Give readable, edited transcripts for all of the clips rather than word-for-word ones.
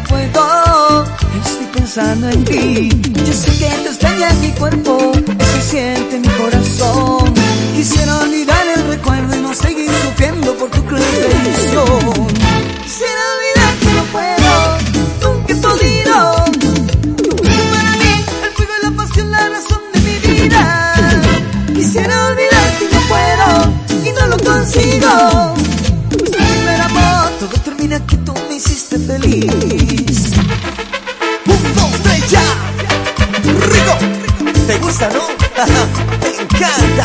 puedo, estoy pensando en ti. Yo sé que te extraña mi cuerpo, eso siente mi corazón. Quisiera olvidar el recuerdo y no seguir sufriendo por tu cruel traición. Quisiera olvidar que no puedo, nunca he podido. Tú fuiste para mí el fuego y la pasión, la razón de mi vida. Quisiera olvidar que no puedo y no lo consigo. Nuestro primer amor, todo termina que tú me hiciste feliz. 1, 2, 3, ya. Rico, ¿te gusta, no? Me encanta.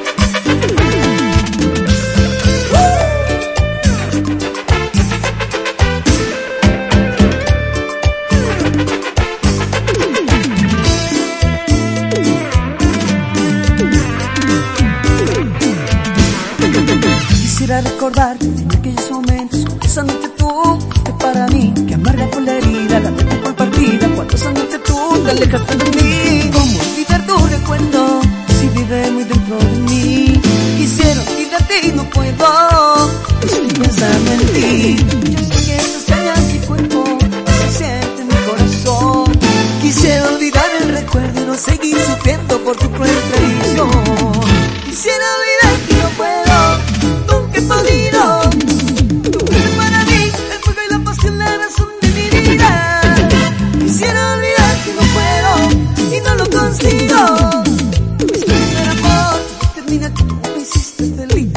Quisiera recordarte en aquellos momentos, besándote tú, fuiste para mí. Que amarga fue la herida, la verte por partida, cuando besándote tú te alejaste de mí. ¿Cómo olvidar tu recuerdo si vive muy dentro de mí? Quisiera olvidarte y no puedo, estoy pensando en ti. Yo sé que te extraña mi cuerpo, se siente en mi corazón. Quisiera olvidar el recuerdo y no seguir sufriendo por tu cruel traición. Quisiera olvidar que no puedo, nunca he podido. Tú fuiste para mí el fuego y la pasión, la razón de mi vida. Quisiera olvidar que no puedo y no lo consigo. Nuestro primer amor termina que tú me hiciste feliz.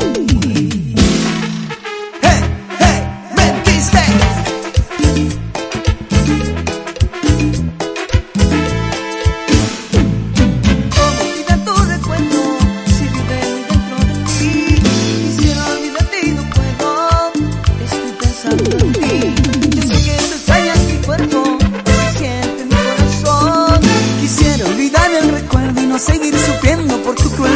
Hey, hey, mentiste. ¿Cómo olvidar tu recuerdo si vive muy dentro de mí? Quisiera olvidarte y no puedo, estoy pensando en ti. Yo sé que te extraña mi cuerpo, se siente en mi corazón. Quisiera olvidar el recuerdo y no seguir sufriendo por tu cruel